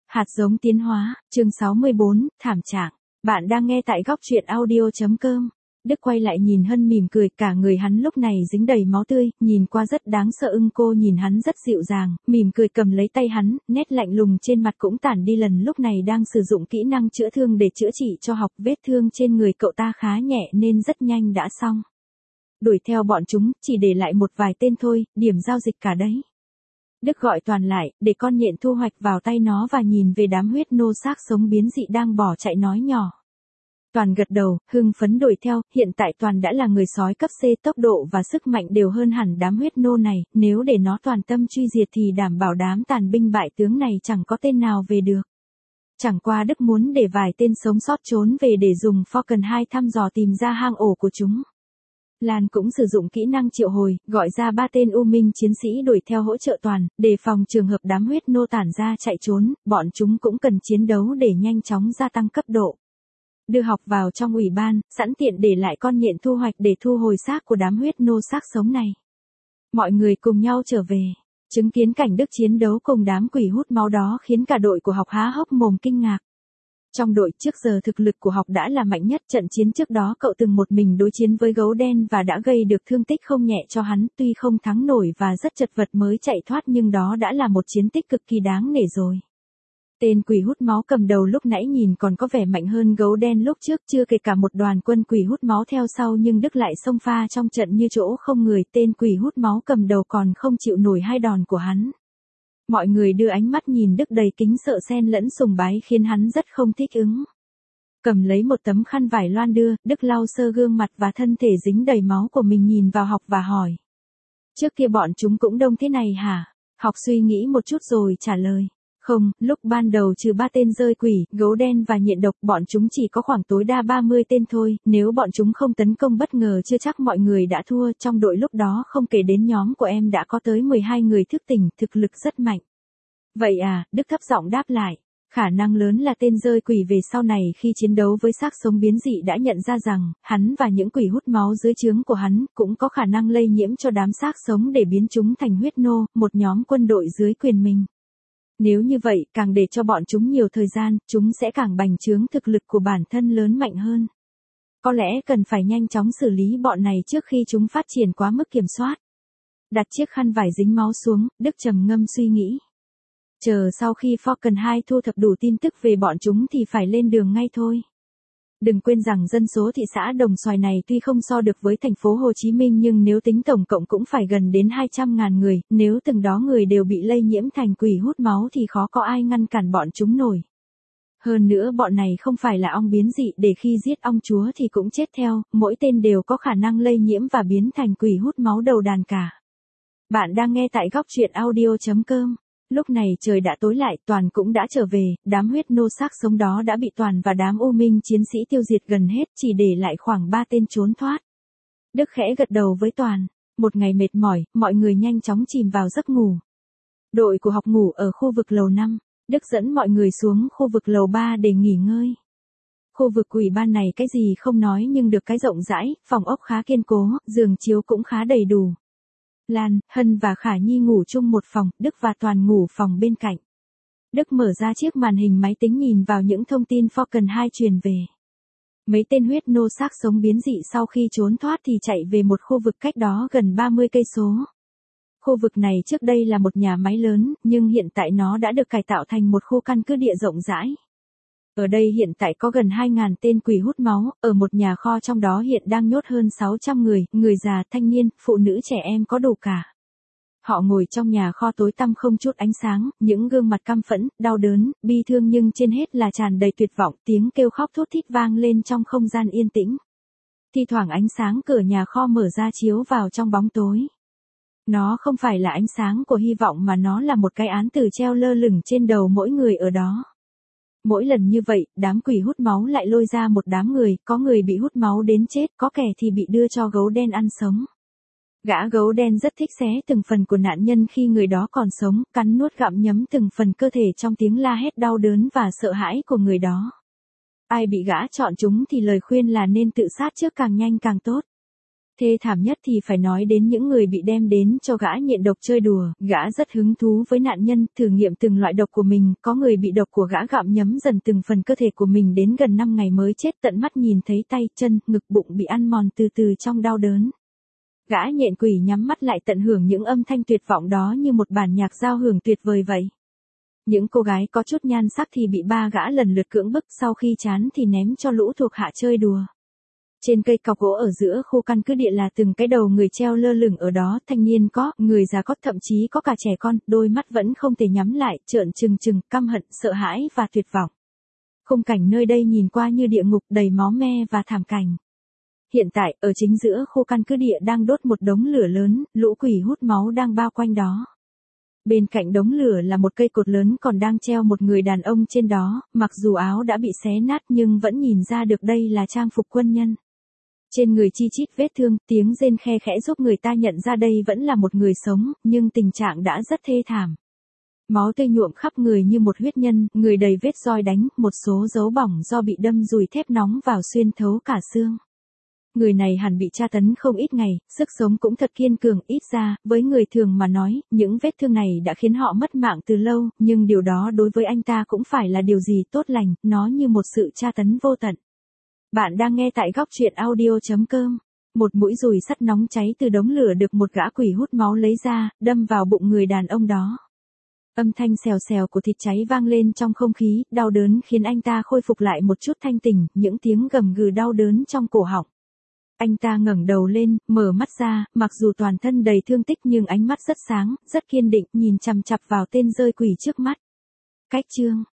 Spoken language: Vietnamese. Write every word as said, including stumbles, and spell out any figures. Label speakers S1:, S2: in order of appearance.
S1: Hạt giống tiến hóa, chương sáu mươi bốn, thảm trạng. Bạn đang nghe tại góc truyện audio chấm com. Đức quay lại nhìn Hân mỉm cười, cả người hắn lúc này dính đầy máu tươi, nhìn qua rất đáng sợ. Ưng Cô nhìn hắn rất dịu dàng, mỉm cười cầm lấy tay hắn, nét lạnh lùng trên mặt cũng tản đi. Lần lúc này đang sử dụng kỹ năng chữa thương để chữa trị cho Học. Vết thương trên người cậu ta khá nhẹ nên rất nhanh đã xong. Đuổi theo bọn chúng, chỉ để lại một vài tên thôi, điểm giao dịch cả đấy. Đức gọi Toàn lại, để con nhện thu hoạch vào tay nó và nhìn về đám huyết nô xác sống biến dị đang bỏ chạy nói nhỏ. Toàn gật đầu, hưng phấn đuổi theo, hiện tại Toàn đã là người sói cấp C, tốc độ và sức mạnh đều hơn hẳn đám huyết nô này, nếu để nó toàn tâm truy diệt thì đảm bảo đám tàn binh bại tướng này chẳng có tên nào về được. Chẳng qua Đức muốn để vài tên sống sót trốn về để dùng Falcon hai thăm dò tìm ra hang ổ của chúng. Lan cũng sử dụng kỹ năng triệu hồi, gọi ra ba tên U Minh chiến sĩ đuổi theo hỗ trợ Toàn, đề phòng trường hợp đám huyết nô tản ra chạy trốn, bọn chúng cũng cần chiến đấu để nhanh chóng gia tăng cấp độ. Đưa Học vào trong ủy ban, sẵn tiện để lại con nhện thu hoạch để thu hồi xác của đám huyết nô xác sống này. Mọi người cùng nhau trở về, chứng kiến cảnh Đức chiến đấu cùng đám quỷ hút máu đó khiến cả đội của Học há hốc mồm kinh ngạc. Trong đội trước giờ thực lực của Học đã là mạnh nhất, trận chiến trước đó cậu từng một mình đối chiến với gấu đen và đã gây được thương tích không nhẹ cho hắn, tuy không thắng nổi và rất chật vật mới chạy thoát nhưng đó đã là một chiến tích cực kỳ đáng nể rồi. Tên quỷ hút máu cầm đầu lúc nãy nhìn còn có vẻ mạnh hơn gấu đen lúc trước, chưa kể cả một đoàn quân quỷ hút máu theo sau, nhưng Đức lại xông pha trong trận như chỗ không người. Tên quỷ hút máu cầm đầu còn không chịu nổi hai đòn của hắn. Mọi người đưa ánh mắt nhìn Đức đầy kính sợ xen lẫn sùng bái khiến hắn rất không thích ứng. Cầm lấy một tấm khăn vải loan đưa, Đức lau sơ gương mặt và thân thể dính đầy máu của mình, nhìn vào Học và hỏi. Trước kia bọn chúng cũng đông thế này hả? Học suy nghĩ một chút rồi trả lời. Không, lúc ban đầu trừ ba tên rơi quỷ, gấu đen và nhện độc, bọn chúng chỉ có khoảng tối đa ba mươi tên thôi, nếu bọn chúng không tấn công bất ngờ chưa chắc mọi người đã thua. Trong đội lúc đó không kể đến nhóm của em đã có tới mười hai người thức tỉnh, thực lực rất mạnh. Vậy à, Đức thấp giọng đáp lại. Khả năng lớn là tên rơi quỷ về sau này khi chiến đấu với xác sống biến dị đã nhận ra rằng, hắn và những quỷ hút máu dưới trướng của hắn cũng có khả năng lây nhiễm cho đám xác sống để biến chúng thành huyết nô, một nhóm quân đội dưới quyền mình. Nếu như vậy, càng để cho bọn chúng nhiều thời gian, chúng sẽ càng bành trướng thực lực của bản thân lớn mạnh hơn. Có lẽ cần phải nhanh chóng xử lý bọn này trước khi chúng phát triển quá mức kiểm soát. Đặt chiếc khăn vải dính máu xuống, Đức trầm ngâm suy nghĩ. Chờ sau khi Falcon hai thu thập đủ tin tức về bọn chúng thì phải lên đường ngay thôi. Đừng quên rằng dân số thị xã Đồng Xoài này tuy không so được với thành phố Hồ Chí Minh nhưng nếu tính tổng cộng cũng phải gần đến hai trăm ngàn người, nếu từng đó người đều bị lây nhiễm thành quỷ hút máu thì khó có ai ngăn cản bọn chúng nổi. Hơn nữa bọn này không phải là ong biến dị, để khi giết ong chúa thì cũng chết theo, mỗi tên đều có khả năng lây nhiễm và biến thành quỷ hút máu đầu đàn cả. Bạn đang nghe tại góc truyện audio chấm com. Lúc này trời đã tối lại, Toàn cũng đã trở về, đám huyết nô xác sống đó đã bị Toàn và đám U Minh chiến sĩ tiêu diệt gần hết, chỉ để lại khoảng ba tên trốn thoát. Đức khẽ gật đầu với Toàn, một ngày mệt mỏi, mọi người nhanh chóng chìm vào giấc ngủ. Đội của Học ngủ ở khu vực lầu năm, Đức dẫn mọi người xuống khu vực lầu ba để nghỉ ngơi. Khu vực ủy ban này cái gì không nói nhưng được cái rộng rãi, phòng ốc khá kiên cố, giường chiếu cũng khá đầy đủ. Lan, Hân và Khả Nhi ngủ chung một phòng, Đức và Toàn ngủ phòng bên cạnh. Đức mở ra chiếc màn hình máy tính nhìn vào những thông tin Falcon hai truyền về. Mấy tên huyết nô xác sống biến dị sau khi trốn thoát thì chạy về một khu vực cách đó gần ba mươi cây số. Khu vực này trước đây là một nhà máy lớn, nhưng hiện tại nó đã được cải tạo thành một khu căn cứ địa rộng rãi. Ở đây hiện tại có gần hai nghìn tên quỷ hút máu, ở một nhà kho trong đó hiện đang nhốt hơn sáu trăm người, người già, thanh niên, phụ nữ, trẻ em có đủ cả. Họ ngồi trong nhà kho tối tăm không chút ánh sáng, những gương mặt căm phẫn, đau đớn, bi thương nhưng trên hết là tràn đầy tuyệt vọng, tiếng kêu khóc thút thít vang lên trong không gian yên tĩnh. Thi thoảng ánh sáng cửa nhà kho mở ra chiếu vào trong bóng tối. Nó không phải là ánh sáng của hy vọng mà nó là một cái án tử treo lơ lửng trên đầu mỗi người ở đó. Mỗi lần như vậy, đám quỷ hút máu lại lôi ra một đám người, có người bị hút máu đến chết, có kẻ thì bị đưa cho gấu đen ăn sống. Gã gấu đen rất thích xé từng phần của nạn nhân khi người đó còn sống, cắn nuốt gặm nhấm từng phần cơ thể trong tiếng la hét đau đớn và sợ hãi của người đó. Ai bị gã chọn chúng thì lời khuyên là nên tự sát trước càng nhanh càng tốt. Thê thảm nhất thì phải nói đến những người bị đem đến cho gã nghiện độc chơi đùa, gã rất hứng thú với nạn nhân, thử nghiệm từng loại độc của mình, có người bị độc của gã gặm nhấm dần từng phần cơ thể của mình đến gần năm ngày mới chết, tận mắt nhìn thấy tay, chân, ngực, bụng bị ăn mòn từ từ trong đau đớn. Gã nhện quỷ nhắm mắt lại tận hưởng những âm thanh tuyệt vọng đó như một bản nhạc giao hưởng tuyệt vời vậy. Những cô gái có chút nhan sắc thì bị ba gã lần lượt cưỡng bức, sau khi chán thì ném cho lũ thuộc hạ chơi đùa. Trên cây cọc gỗ ở giữa khu căn cứ địa là từng cái đầu người treo lơ lửng ở đó, thanh niên có, người già có, thậm chí có cả trẻ con, đôi mắt vẫn không thể nhắm lại, trợn trừng trừng, căm hận, sợ hãi và tuyệt vọng. Khung cảnh nơi đây nhìn qua như địa ngục đầy máu me và thảm cảnh. Hiện tại, ở chính giữa khu căn cứ địa đang đốt một đống lửa lớn, lũ quỷ hút máu đang bao quanh đó. Bên cạnh đống lửa là một cây cột lớn còn đang treo một người đàn ông trên đó, mặc dù áo đã bị xé nát nhưng vẫn nhìn ra được đây là trang phục quân nhân. Trên người chi chít vết thương, tiếng rên khe khẽ giúp người ta nhận ra đây vẫn là một người sống, nhưng tình trạng đã rất thê thảm. Máu tươi nhuộm khắp người như một huyết nhân, người đầy vết roi đánh, một số dấu bỏng do bị đâm dùi thép nóng vào xuyên thấu cả xương. Người này hẳn bị tra tấn không ít ngày, sức sống cũng thật kiên cường, ít ra, với người thường mà nói, những vết thương này đã khiến họ mất mạng từ lâu, nhưng điều đó đối với anh ta cũng phải là điều gì tốt lành, nó như một sự tra tấn vô tận. Bạn đang nghe tại góc truyện audio chấm com. Một mũi dùi sắt nóng cháy từ đống lửa được một gã quỷ hút máu lấy ra, đâm vào bụng người đàn ông đó. Âm thanh xèo xèo của thịt cháy vang lên trong không khí, đau đớn khiến anh ta khôi phục lại một chút thanh tỉnh, những tiếng gầm gừ đau đớn trong cổ họng. Anh ta ngẩng đầu lên, mở mắt ra, mặc dù toàn thân đầy thương tích nhưng ánh mắt rất sáng, rất kiên định, nhìn chằm chằm vào tên rơi quỷ trước mắt. Cách chương